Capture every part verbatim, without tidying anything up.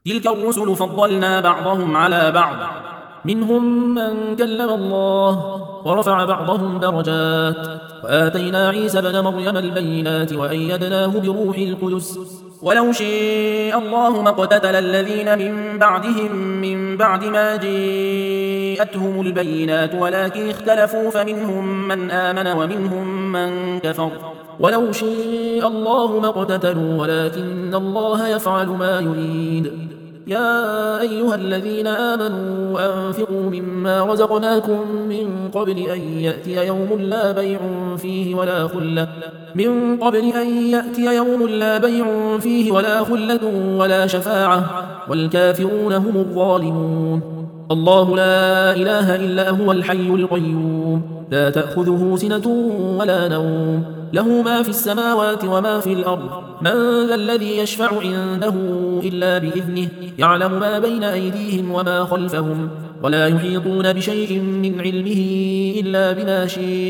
تلك الرسل فضلنا بعضهم على بعض، منهم من كلم الله ورفع بعضهم درجات، وآتينا عيسى بن مريم البينات وأيدناه بروح القدس. ولو شاء الله ما اقتتل الذين من بعدهم من بعد ما جاءتهم البينات ولكن اختلفوا فمنهم من آمن ومنهم من كفر. ولو شاء الله ما اقتتلوا ولكن الله يفعل ما يريد. يا أيها الذين آمنوا أنفقوا مما رزقناكم من قبل أن يأتي يوم لا بيع فيه ولا خلة من قبل أن يأتي يوم لا بيع فيه ولا خلة ولا شفاعة والكافرون هم الظالمون. الله لا إله إلا هو الحي القيوم لا تأخذه سنة ولا نوم له ما في السماوات وما في الأرض. من ذا الذي يشفع عنده إلا بإذنه يعلم ما بين أيديهم وما خلفهم ولا يحيطون بشيء من علمه إلا بما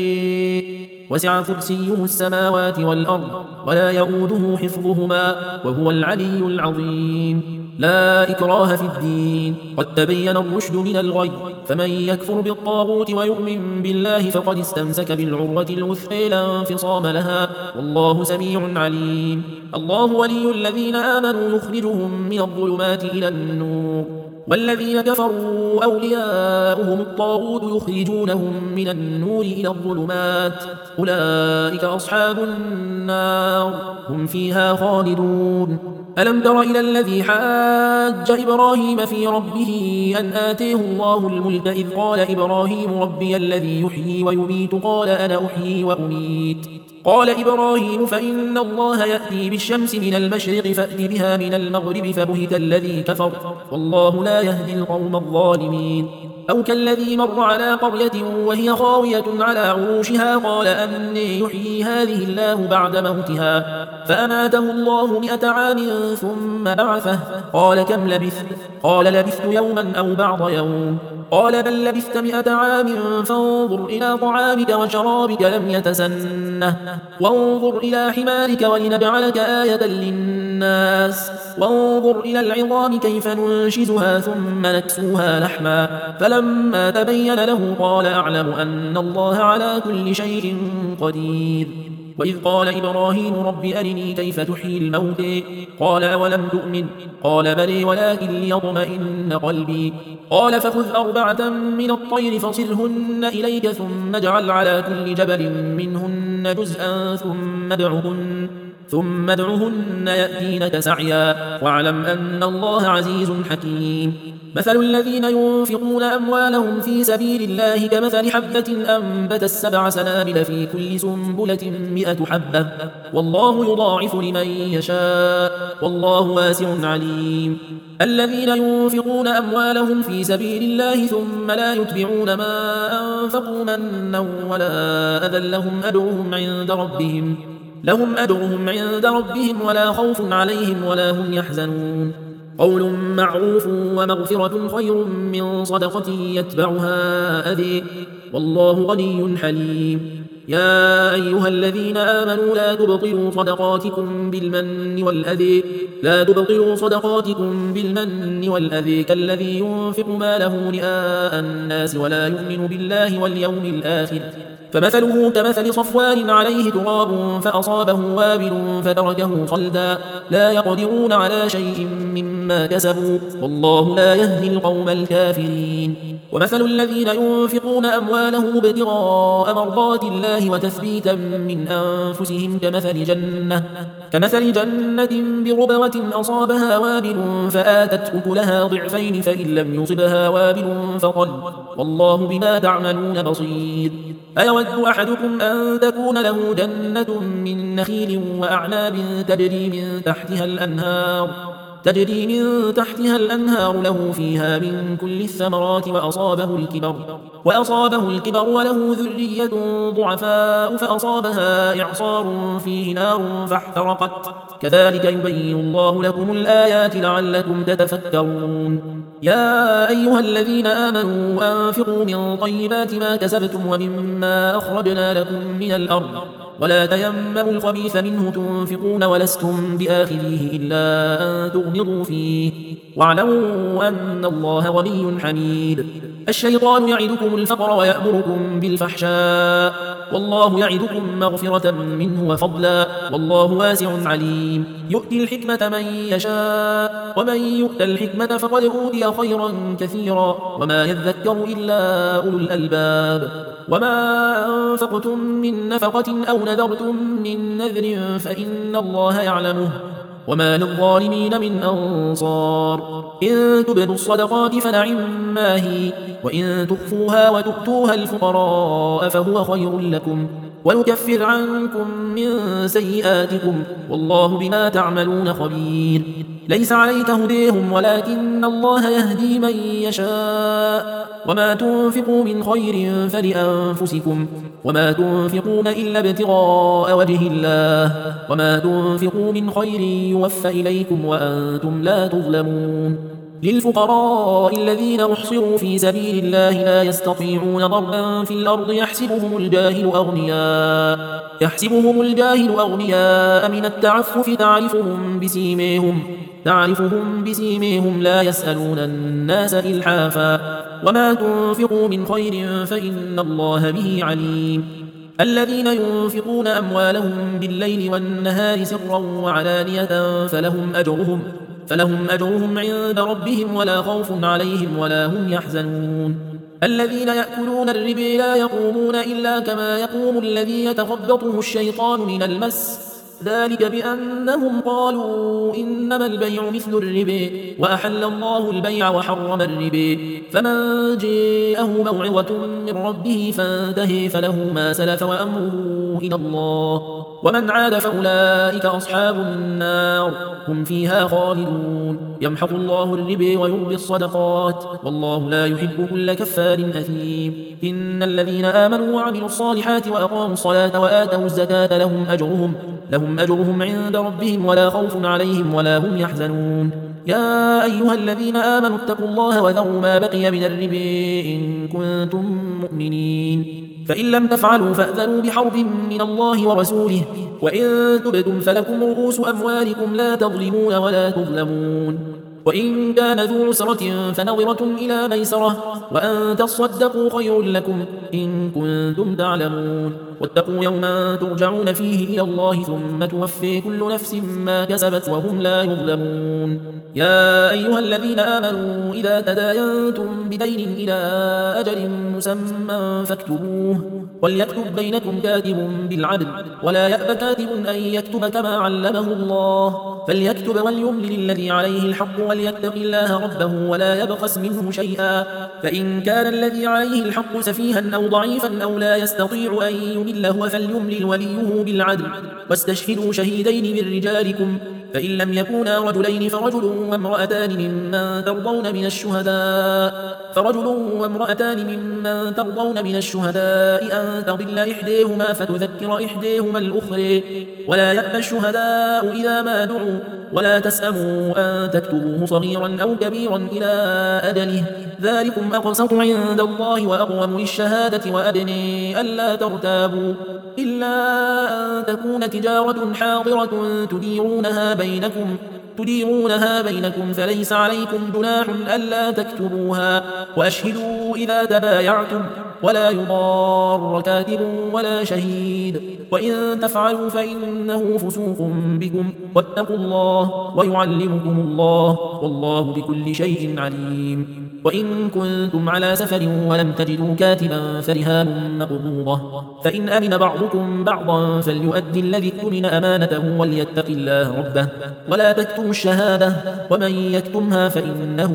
شاء وسع كرسيه السماوات والأرض ولا يؤوده حفظهما وهو العلي العظيم. لا إكراه في الدين قد تبين الرشد من الغي فمن يكفر بالطاغوت ويؤمن بالله فقد استمسك بالعروة الوثقى لا انفصام لها والله سميع عليم. الله ولي الذين آمنوا يخرجهم من الظلمات إلى النور والذين كفروا أولياؤهم الطاغوت يخرجونهم من النور إلى الظلمات أولئك أصحاب النار هم فيها خالدون. ألم تر إلى الذي حاج إبراهيم في ربه أن آتيه الله الملك إذ قال إبراهيم ربي الذي يحيي ويميت قال أنا أحيي وأميت قال إبراهيم فإن الله يأتي بالشمس من المشرق فأت بها من المغرب فبهت الذي كفر والله لا يهدي القوم الظالمين. أو كالذي مر على قرية وهي خاوية على عروشها قال أني يحيي هذه الله بعد موتها فأماته الله مئة عام ثم بعثه قال كم لبثت قال لبثت يوما أو بعض يوم قال بل لبثت مئة عام فانظر إلى طعامك وشرابك لم يتسنه وانظر إلى حمارك ولنجعلك آية للناس وانظر إلى العظام كيف ننشزها ثم نكسوها لحما فلما تبين له قال أعلم أن الله على كل شيء قدير. وإذ قال إبراهيم رب أرني كيف تحيي الموت قال أولم تؤمن قال بلي ولكن ليطمئن قلبي قال فخذ أربعة من الطير فصرهن إليك ثم اجعل على كل جبل منهن جزءا ثم ادعهن ثم ادعهن يأتينك سعيا واعلم أن الله عزيز حكيم. مثل الذين ينفقون أموالهم في سبيل الله كمثل حبة أنبتت سبع سنابل في كل سنبلة مئة حبة والله يضاعف لمن يشاء والله واسع عليم. الذين ينفقون أموالهم في سبيل الله ثم لا يتبعون ما أنفقوا منا ولا أذى لهم أجرهم عند ربهم لهم أجرهم عند ربهم ولا خوف عليهم ولا هم يحزنون. قول معروف ومغفرة خير من صدقة يتبعها أذى والله غني حليم. يا أيها الذين آمنوا لا تبطلوا صدقاتكم بالمن والأذى لا تبطلوا صدقاتكم بالمن والأذى كالذي ينفق ماله رئاء الناس ولا يؤمن بالله واليوم الآخر فمثله كمثل صفوان عليه تراب فأصابه وابل فتركه صلدا لا يقدرون على شيء مما كسبوا والله لا يهدي القوم الكافرين. ومثل الذين ينفقون أموالهم ابتغاء مرضات الله وتثبيتا من أنفسهم كمثل جنة كمثل جنة بربوة أصابها وابل فآتت أكلها ضعفين فإن لم يصبها وابل فطل والله بما تعملون بصير. أيود أحدكم أن تكون له جنة من نخيل وأعناب تجري من تحتها الأنهار تجري من تحتها الأنهار له فيها من كل الثمرات وأصابه الكبر وأصابه الكبر وله ذرية ضعفاء فأصابها إعصار فيه نار فاحترقت كذلك يبين الله لكم الآيات لعلكم تتفكرون. يا أيها الذين آمنوا أنفقوا من طيبات ما كسبتم ومما أخرجنا لكم من الأرض ولا تيمموا الخبيث منه تنفقون ولستم بآخذيه إلا أن تغمضوا فيه واعلموا أن الله غني حميد. الشيطان يعدكم الفقر ويأمركم بالفحشاء والله يعدكم مغفرة منه وفضلا والله واسع عليم. يؤتي الحكمة من يشاء ومن يؤت الحكمة فقد أوتي خيرا كثيرا وما يذكر إلا أولو الألباب. وما أنفقتم من نفقة أو نذرتم من نذر فإن الله يعلمه وما للظالمين من أنصار. إن تبدوا الصدقات فنعم ما هي وإن تخفوها وتؤتوها الفقراء فهو خير لكم ويكفر عنكم من سيئاتكم والله بما تعملون خبير. ليس عليك هديهم ولكن الله يهدي من يشاء وما تنفقوا من خير فلأنفسكم وما تنفقون إلا ابتغاء وجه الله وما تنفقوا من خير يوفى إليكم وأنتم لا تظلمون. للفقراء الذين أحصروا في سبيل الله لا يستطيعون ضربا في الأرض يحسبهم الجاهل أغنياء يحسبهم الجاهل أغنياء من التعفف تعرفهم بسيميهم تعرفهم بسيميهم لا يسألون الناس إلحافا وما تنفقوا من خير فإن الله به عليم. الذين ينفقون أموالهم بالليل والنهار سرا وعلانية فلهم أجرهم فلهم أجرهم عند ربهم ولا خوف عليهم ولا هم يحزنون. الذين يأكلون الربا لا يقومون إلا كما يقوم الذي يتخبطه الشيطان من المس ذلك بأنهم قالوا إنما البيع مثل الربا وأحل الله البيع وحرم الربا فمن جاءه موعظة من ربه فانتهي فله ما سلف وأمره إلى الله ومن عاد فأولئك أصحاب النار هم فيها خالدون. يمحق الله الربا ويربي الصدقات والله لا يحب كل كفار أثيم. إن الذين آمنوا وعملوا الصالحات وأقاموا الصلاة وآتوا الزكاة لهم أجرهم لهم أجرهم عند ربهم ولا خوف عليهم ولا هم يحزنون. يا أيها الذين آمنوا اتقوا الله وذروا ما بقي من الربا إن كنتم مؤمنين فإن لم تفعلوا فأذنوا بحرب من الله ورسوله وإن تبتم فلكم رؤوس أموالكم لا تظلمون ولا تظلمون. وإن كان ذو عسرة فنظرة إلى ميسرة وأن تصدقوا خير لكم إن كنتم تعلمون. واتقوا يوما ترجعون فيه إلى الله ثم توفي كل نفس ما كسبت وهم لا يظلمون. يا أيها الذين آمنوا إذا تداينتم بدين إلى أجل مسمى فاكتبوه وليكتب بينكم كاتب بالعدل ولا يأب كاتب أن يكتب كما علمه الله فليكتب وليملل الذي عليه الحق وليتق الله ربه ولا يبخس منه شيئا فإن كان الذي عليه الحق سفيها أو ضعيفا أو لا يستطيع أن يمل هو فليملل وليه بالعدل واستشهدوا شهيدين من رجالكم فإن لم يكونا رجلين فرجل وامرأتان ممن ترضون من الشهداء فرجل وامرأتان ممن ترضون من الشهداء أن تضل إحداهما فتذكر إحداهما الأخرى ولا يأبى الشهداء إذا ما دعوا ولا تسأموا أن تكتبوه صغيرا أو كبيرا إلى أجله ذلكم أقسط عند الله وأقوم للشهادة وأدني ألا ترتابوا إلا أن تكون تجارة حاضرة تديرونها بينكم تديرونها بينكم فليس عليكم جناح ألا تكتبوها وأشهدوا إذا تبايعتم ولا يضار كاتب ولا شهيد وإن تفعلوا فإنه فسوق بكم واتقوا الله ويعلمكم الله والله بكل شيء عليم. وإن كنتم على سفر ولم تجدوا كاتبا فرهان مقبوضة فإن أمن بعضكم بعضا فليؤدي الذي اؤتمن أمانته وليتق الله ربه ولا تكتموا الشهادة ومن يكتمها فإنه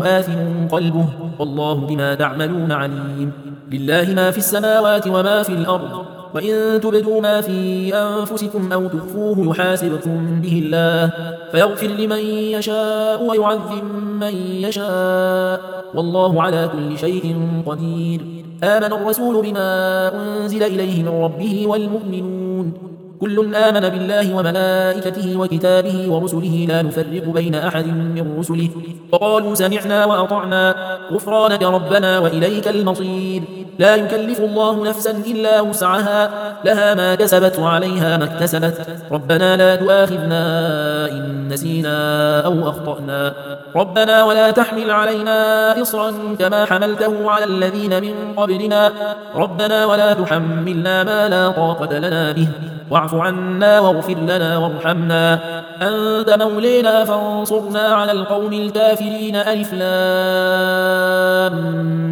آثم قلبه والله بما تعملون عليم. لله ما في السماوات وما في الأرض وإن تبدوا ما في أنفسكم أو تخفوه يحاسبكم به الله فيغفر لمن يشاء ويعذب من يشاء والله على كل شيء قدير. آمن الرسول بما أنزل إليه من ربه والمؤمنون كل آمن بالله وملائكته وكتابه ورسله لا نفرق بين أحد من رسله وقالوا سمعنا وأطعنا غفرانك ربنا وإليك المصير. لا يكلف الله نفسا إلا وسعها لها ما كسبت وعليها ما اكتسبت ربنا لا تؤاخذنا إن نسينا أو أخطأنا ربنا ولا تحمل علينا إصرا كما حملته على الذين من قبلنا ربنا ولا تحملنا ما لا طاقة لنا به واعف عنا واغفر لنا وارحمنا أنت مولينا فانصرنا على القوم الكافرين. ألف لام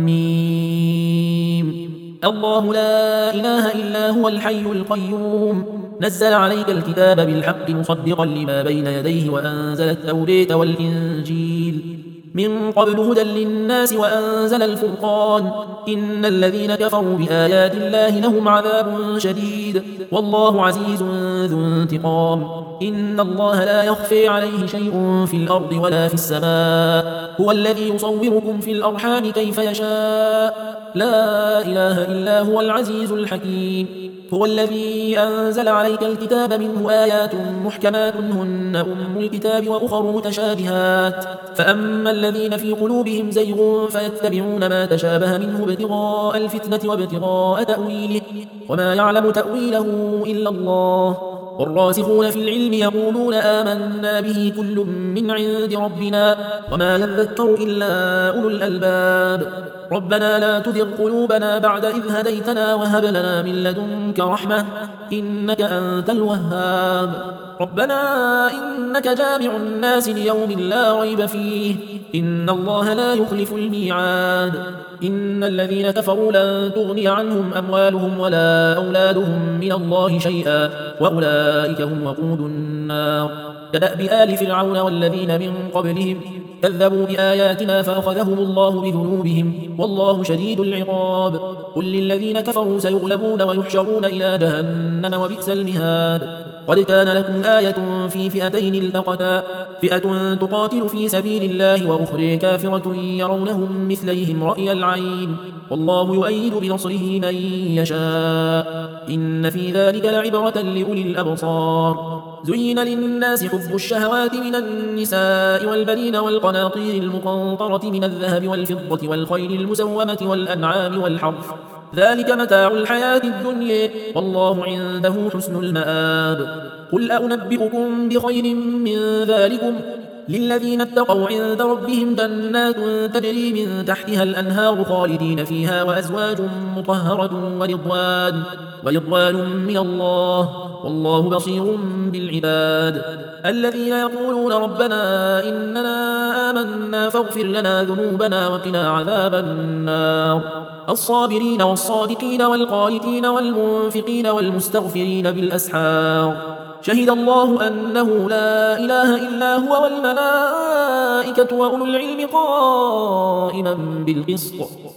ميم. الله لا إله إلا هو الحي القيوم نزل عليك الكتاب بالحق مصدقا لما بين يديه وأنزل التوراة والإنجيل من قبل هدى للناس وأنزل الفرقان إن الذين كفروا بآيات الله لهم عذاب شديد والله عزيز ذو انتقام. إن الله لا يخفي عليه شيء في الأرض ولا في السماء هو الذي يصوركم في الأرحام كيف يشاء لا إله إلا هو العزيز الحكيم. هو الذي أنزل عليك الكتاب منه آيات محكمات هن أم الكتاب وأخر متشابهات فأما الذين في قلوبهم زيغ فيتبعون ما تشابه منه ابتغاء الفتنة وابتغاء تأويله وما يعلم تأويله إلا الله والراسخون في العلم يقولون آمنا به كل من عند ربنا وما يذكر إلا أولو الألباب. ربنا لا تزغ قلوبنا بعد إذ هديتنا وهب لنا من لدنك رحمة إنك أنت الوهاب. ربنا إنك جامع الناس ليوم لا ريب فيه إن الله لا يخلف الميعاد. إن الذين كفروا لن تغني عنهم أموالهم ولا أولادهم من الله شيئا وأولئك هم وقود النار. كدأب آل فرعون والذين من قبلهم كذبوا بآياتنا فأخذهم الله بذنوبهم والله شديد العقاب. قل للذين كفروا سيغلبون ويحشرون إلى جهنم وبئس المهاد. قد كان لكم آية في فئتين التقتا فئة تقاتل في سبيل الله وأخرى كافرة يرونهم مثليهم رأي العين والله يؤيد بنصره من يشاء إن في ذلك لعبرة لأولي الأبصار. زين للناس حب الشهوات من النساء والبنين والقناطير المقنطرة من الذهب والفضة والخيل المسومة والأنعام والحرث ذلك متاع الحياة الدنيا والله عنده حسن المآب. قل أنبئكم بخير من ذلكم للذين اتقوا عند ربهم جنات تجري من تحتها الأنهار خالدين فيها وأزواج مطهرة ورضوان ورضوان من الله والله بصير بالعباد. الذين يقولون ربنا إننا آمنا فاغفر لنا ذنوبنا وقنا عذاب النار. الصابرين والصادقين والقانتين والمنفقين والمستغفرين بالأسحار. شهد الله أنه لا إله إلا هو والملائكة وأولو العلم قائما بالقسط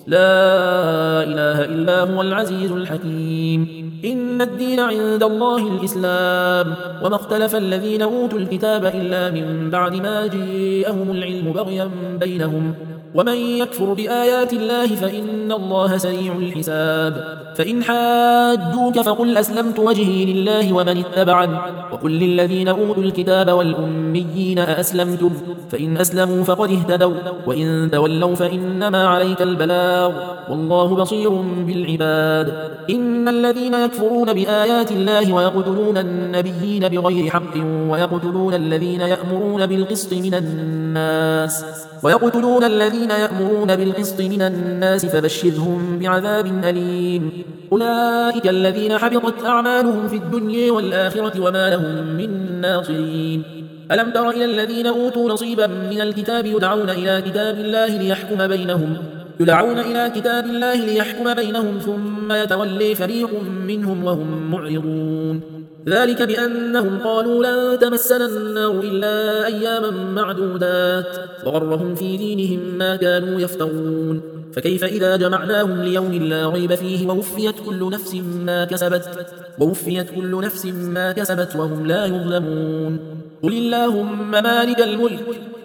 لا إله إلا هو العزيز الحكيم. إن الدين عند الله الإسلام وما اختلف الذين أوتوا الكتاب إلا من بعد ما جاءهم العلم بغيا بينهم ومن يكفر بآيات الله فإن الله سريع الحساب. فإن حاجوك فقل أسلمت وجهي لله ومن اتبعني وقل للذين أوتوا الكتاب والأميين أأسلمتم فإن أسلموا فقد اهتدوا وإن تولوا فإنما عليك البلاغ والله بصير بالعباد. إن الذين يكفرون بآيات الله ويقتلون النبيين بغير حق ويقتلون الذين يأمرون بالقسط من الناس ويقتلون الذين يأمرون بالقسط من الناس فبشرهم بعذاب أليم. أولئك الذين حبطت أعمالهم في الدنيا والآخرة وما لهم من ناصرين. ألم تر إلى الذين أوتوا نصيبا من الكتاب يدعون إلى كتاب الله ليحكم بينهم يدعون إلى كتاب الله ليحكم بينهم ثم يتولي فريق منهم وهم معرضون. ذلك بأنهم قالوا لن تمسنا النار إلا أياما معدودات وغرهم في دينهم ما كانوا يفترون. فكيف إذا جمعناهم ليوم لا ريب فيه ووفيت كل نفس ما كسبت ووفيت كل نفس ما كسبت وهم لا يظلمون. قل اللهم مالك الملك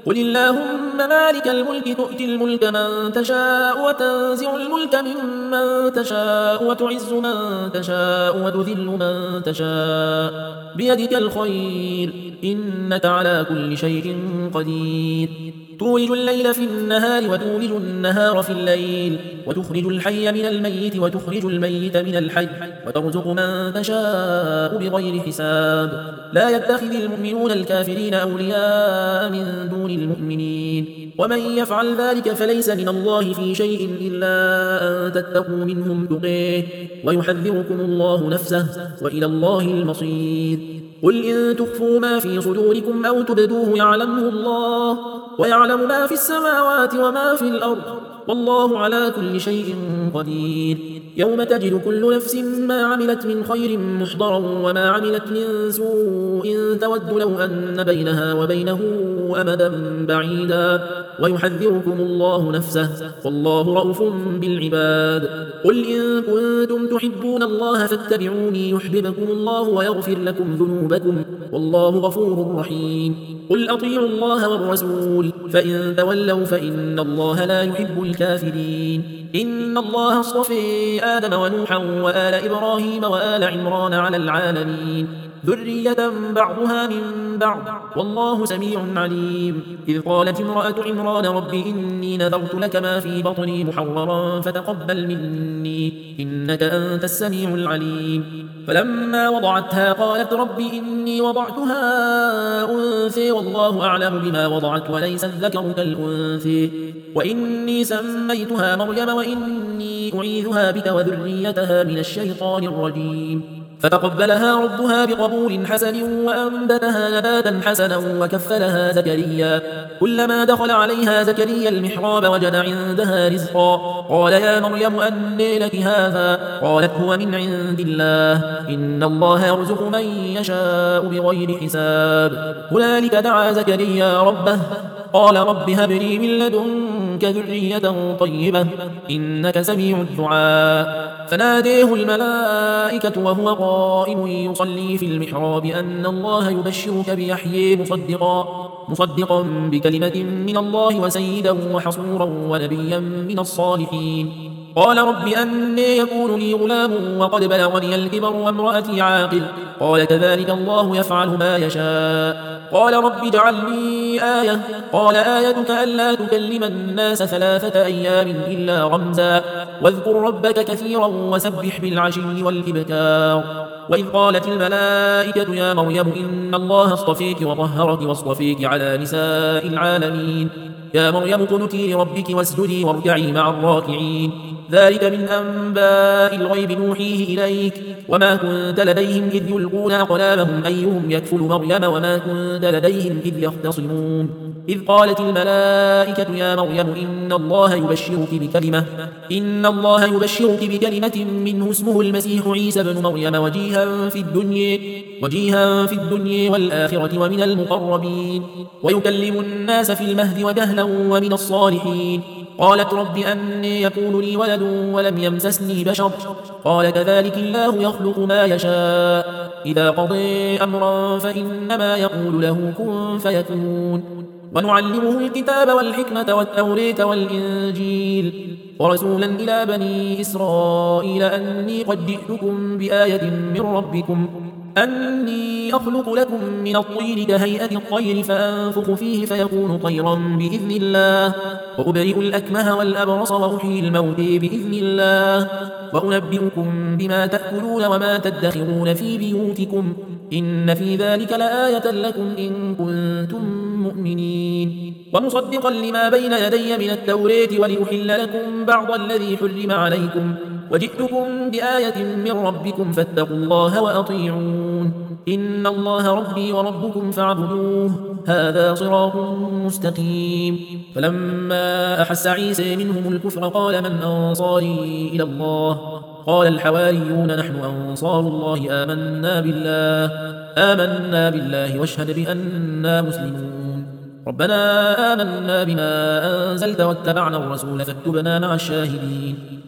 قل اللهم مالك الملك تؤتي الملك من تشاء وتنزع الملك ممن تشاء وتعز من تشاء وتذل من تشاء بيدك الخير إنك على كل شيء قدير تولج الليل في النهار وتولج النهار في الليل وتخرج الحي من الميت وتخرج الميت من الحي وترزق من تشاء بغير حساب لا يتخذ المؤمنون الكافرين أولياء من دون المؤمنين ومن يفعل ذلك فليس من الله في شيء إلا أن تتقوا منهم تقيه ويحذركم الله نفسه وإلى الله المصير قل إن تخفوا ما في صدوركم أو تبدوه يعلمه الله ويعلم ما في السماوات وما في الأرض والله على كل شيء قدير يوم تجد كل نفس ما عملت من خير محضرا وما عملت من سوء تود لو أن بينها وبينه أمدا بعيدا ويحذركم الله نفسه والله رؤوف بالعباد قل إن كنتم تحبون الله فاتبعوني يحببكم الله ويغفر لكم ذنوبكم والله غفور رحيم قل أطيعوا الله والرسول فإن تولوا فإن الله لا يحب الكافرين إن الله اصطفى آدم ونوحا وآل إبراهيم وآل عمران على العالمين ذرية بعضها من بعض والله سميع عليم إذ قالت امرأة عمران رب إني نذرت لك ما في بطني محررا فتقبل مني إنك أنت السميع العليم فلما وضعتها قالت رب إني وضعتها أنثى والله أعلم بما وضعت وليس الذكر كالأنثى وإني سميتها مريم وإني أعيذها بك وذريتها من الشيطان الرجيم فتقبلها ربها بقبول حسن وأنبتها نباتا حسنا وكفلها زكريا كلما دخل عليها زكريا المحراب وجد عندها رزقا قال يا مريم أنى لك هذا قالت هو من عند الله إن الله يرزق من يشاء بغير حساب هنالك دعا زكريا ربه قال رب هب لي من لدنك ذرية طيبة إنك سميع الدعاء فناديه الملائكة وهو قائم يصلي في المحراب أن الله يبشرك بيحيى مصدقا مصدقا بكلمة من الله وسيدا وحصورا ونبيا من الصالحين قال رب أنى يكون لي غلام وقد بلغني الكبر وامرأتي عاقل قال كذلك الله يفعل ما يشاء قال رب اجعل لي آية قال آيتك ألا تكلم الناس ثلاثة أيام إلا رمزا واذكر ربك كثيرا وسبح بالعشي والإبكار وإذ قالت الملائكة يا مريم إن الله اصطفيك وطهرك واصطفيك على نساء العالمين يا مريم اقنتي لربك واسجدي واركعي مع الراكعين ذلك من أنباء الغيب نوحيه إليك وما كنت لديهم إذ يلقون أقلامهم أيهم يكفل مريم وما كنت لديهم إذ يختصمون إذ قالت الملائكة يا مريم إن الله يبشرك بكلمة إن الله يبشرك بكلمة منه اسمه المسيح عيسى بن مريم وجيها في الدنيا وجيها في الدنيا والآخرة ومن المقربين ويكلم الناس في المهد وكهلا ومن الصالحين قالت رب أنى يكون لي ولد ولم يمسسني بشر قال كذلك الله يخلق ما يشاء إذا قضى أمرا فإنما يقول له كن فيكون ونعلمه الكتاب والحكمة والتوراة والإنجيل ورسولا إلى بني إسرائيل أني قد جئتكم بآية من ربكم أني أخلق لكم من الطين كهيئة الطير فأنفخ فيه فيكون طيرا بإذن الله وأبرئ الأكمه والأبرص وأحيي الموت بإذن الله وأنبئكم بما تأكلون وما تدخرون في بيوتكم إن في ذلك لآية لكم إن كنتم مؤمنين ومصدقا لما بين يدي من التوراة ولأحل لكم بعض الذي حرم عليكم وجئتكم بآية من ربكم فاتقوا الله وأطيعون إن الله ربي وربكم فاعبدوه هذا صراط مستقيم فلما أحس عيسى منهم الكفر قال من أنصاري إلى الله قال الحواريون نحن أنصار الله آمنا بالله آمنا بالله واشهد بأننا مسلمون ربنا آمنا بما أنزلت واتبعنا الرسول فاكتبنا مع الشاهدين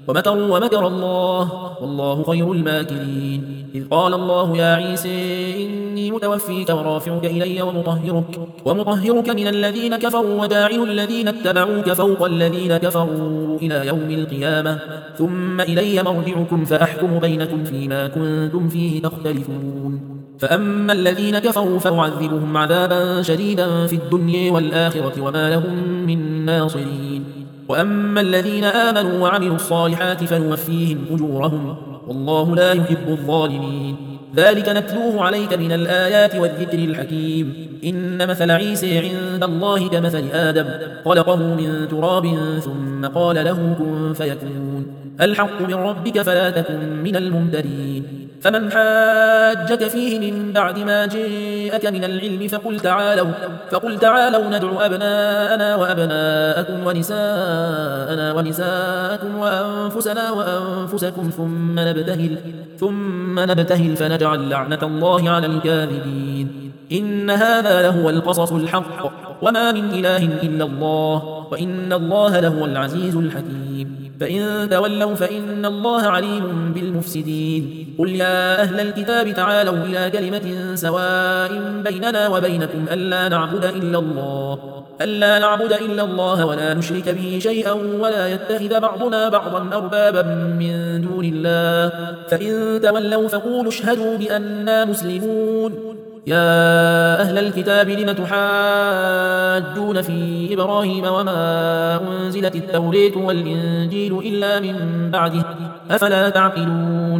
ومكروا ومكر الله والله خير الماكرين. إذ قال الله يا عيسى إني متوفيك ورافعك إلي ومطهرك, ومطهرك من الذين كفروا وجاعل الذين اتبعوك فوق الذين كفروا إلى يوم القيامة ثم إلي مرجعكم فأحكم بينكم فيما كنتم فيه تختلفون. فأما الذين كفروا فأعذبهم عذابا شديدا في الدنيا والآخرة وما لهم من ناصرين. وأما الذين آمنوا وعملوا الصالحات فنوفيهم أجورهم والله لا يحب الظالمين. ذلك نتلوه عليك من الآيات والذكر الحكيم. إن مثل عيسى عند الله كمثل آدم خلقه من تراب ثم قال له كن فيكون. الحق من ربك فلا تكن من الممترين. فمن حاجك فيه من بعد ما جاءك من العلم فقل تعالوا, فقل تعالوا ندعو أبناءنا وأبناءكم ونساءنا ونساءكم وأنفسنا وأنفسكم ثم نبتهل, ثم نبتهل فنجعل لعنة الله على الكاذبين. إن هذا لهو القصص الحق وما من إله إلا الله وإن الله لهو العزيز الحكيم. فإن تولوا فإن الله عليم بالمفسدين. قل يا أهل الكتاب تعالوا إلى كلمة سواء بيننا وبينكم ألا نعبد إلا الله ألا نعبد إلا الله ولا نشرك به شيئا ولا يتخذ بعضنا بعضا أربابا من دون الله فإن تولوا فقولوا اشهدوا بأننا مسلمون. يا أهل الكتاب لم تحاجون في إبراهيم وما أنزلت التوراة والإنجيل إلا من بعده أفلا تعقلون.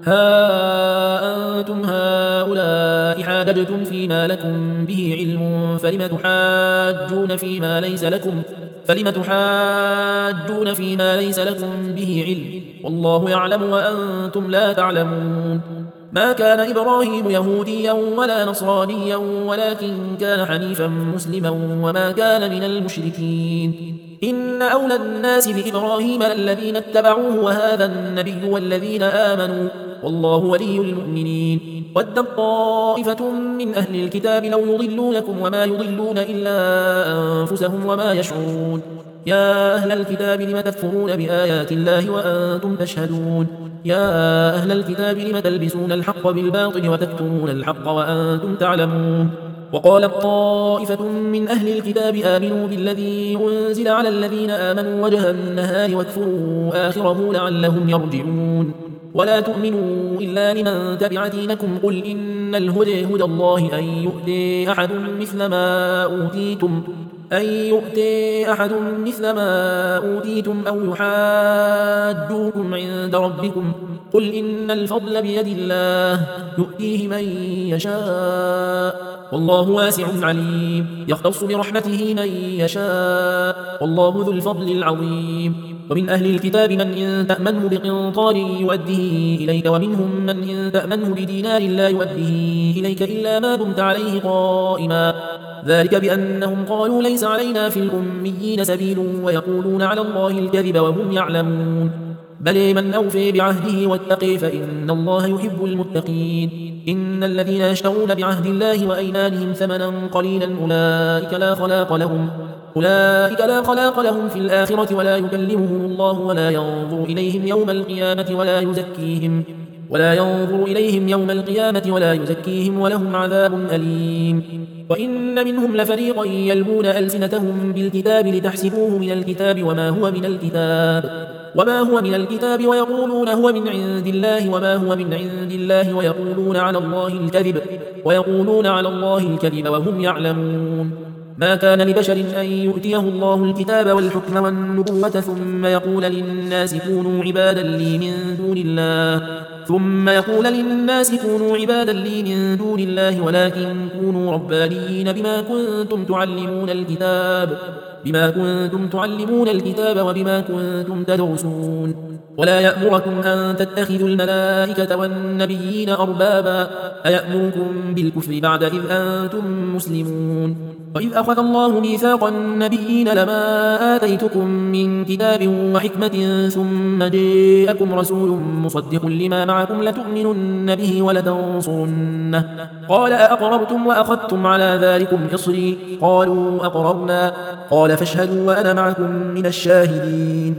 ها أنتم هؤلاء حاججتم فيما لكم به علم فلم تحاجون فيما ليس لكم فلم تحاجون فيما ليس لكم به علم والله يعلم وأنتم لا تعلمون. ما كان إبراهيم يهوديا ولا نصرانيا ولكن كان حنيفا مسلما وما كان من المشركين. إن أولى الناس بإبراهيم للذين اتبعوه وهذا النبي والذين آمنوا والله ولي المؤمنين. ودت طائفة من أهل الكتاب لو يضلونكم وما يضلون إلا أنفسهم وما يشعرون. يا أهل الكتاب لم تكفرون بآيات الله وأنتم تشهدون. يا أهل الكتاب لم تلبسون الحق بالباطل وتكتمون الحق وأنتم تعلمون. وقالت طائفة من أهل الكتاب آمنوا بالذي أنزل على الذين آمنوا وجه النهار واكفروا آخره لعلهم يرجعون. ولا تؤمنوا إلا لمن تبع دينكم قل إن الهدى هدى الله أن يؤتي أحد مثل ما أوتيتم أن يؤتي أحد مثل ما أوتيتم أو يحاجوكم عند ربكم قل إن الفضل بيد الله يؤتيه من يشاء والله واسع عليم. يختص برحمته من يشاء والله ذو الفضل العظيم. ومن أهل الكتاب من إن تأمنه بقنطار يؤديه إليك ومنهم من إن تأمنه بدينار لا يؤديه إليك إلا ما دمت عليه قائما ذلك بأنهم قالوا ليس علينا في الأميين سبيل ويقولون على الله الكذب وهم يعلمون. بل من أوفي بعهده واتقي فإن الله يحب المتقين. إن الذين يشترون بعهد الله وأيمانهم ثمنا قليلا أولئك لا خلاق لهم أولئك لا خلاق لهم في الآخرة ولا يكلمهم الله ولا ينظر إليهم يوم القيامة ولا يزكيهم ولا ينظر إليهم يوم القيامة ولا يزكيهم ولهم عذاب أليم. وإن منهم لفريقا يلمون ألسنتهم بالكتاب لتحسبوه من الكتاب وما هو من الكتاب وما هو من الكتاب ويقولون هو من عند الله وما هو من عند الله ويقولون على الله الكذب ويقولون على الله الكذب وهم يعلمون. ما كان لبشر أن يؤتيه الله الكتاب والحكم والنبوة ثم يقول للناس كونوا عبادا لي من دون الله ثم يقول للناس كونوا عبادا لي من دون الله ولكن كونوا ربانيين بما كنتم تعلمون الكتاب بما كنتم تعلمون الكتاب وبما كنتم تدرسون. ولا يأمركم أن تتخذوا الملائكة والنبيين أربابا أيأمركم بالكفر بعد إذ أنتم مسلمون. وإذ أخذ الله ميثاق النبيين لما آتيتكم من كتاب وحكمة ثم جاءكم رسول مصدق لما معكم لتؤمنن به ولتنصرنه قال أأقررتم وأخذتم على ذلكم إصري قالوا أقررنا قال فاشهدوا وأنا معكم من الشاهدين.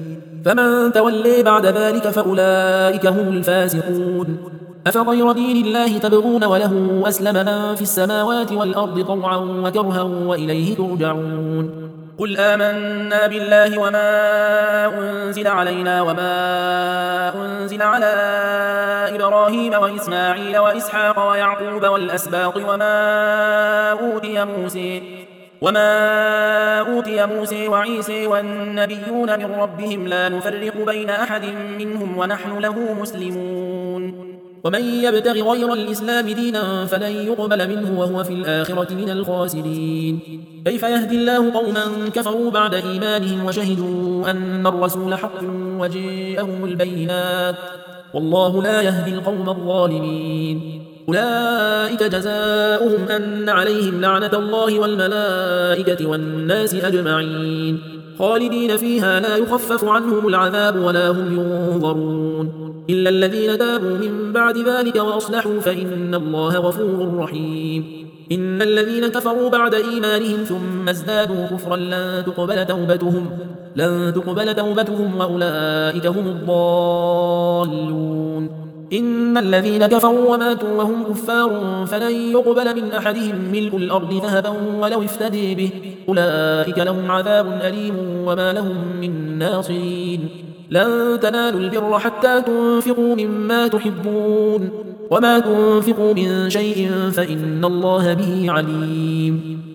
فمن تولي بعد ذلك فأولئك هم الفاسقون. أفغير دين الله تبغون وله أسلم من في السماوات والأرض طوعا وكرها وإليه ترجعون. قل آمنا بالله وما أنزل علينا وما أنزل على إبراهيم وإسماعيل وإسحاق ويعقوب والأسباط وما أوتي موسى وما أوتي موسى وعيسى والنبيون من ربهم لا نفرق بين أحد منهم ونحن له مسلمون. ومن يبتغ غير الإسلام دينا فلن يقبل منه وهو في الآخرة من الخاسرين. كيف يهدي الله قوما كفروا بعد إيمانهم وشهدوا أن الرسول حق وجاءهم البينات والله لا يهدي القوم الظالمين. أولئك جزاؤهم أن عليهم لعنة الله والملائكة والناس أجمعين خالدين فيها لا يخفف عنهم العذاب ولا هم ينظرون إلا الذين تابوا من بعد ذلك وأصلحوا فإن الله غفور رحيم. إن الذين كفروا بعد إيمانهم ثم ازدادوا كفرا لن تقبل توبتهم لن تقبل توبتهم وأولئك هم الضالون. إن الذين كفروا وماتوا وهم كفار فلن يقبل من أحدهم ملء الأرض ذهبا ولو افتدي به أولئك لهم عذاب أليم وما لهم من ناصرين. لن تنالوا البر حتى تنفقوا مما تحبون وما تنفقوا من شيء فإن الله به عليم.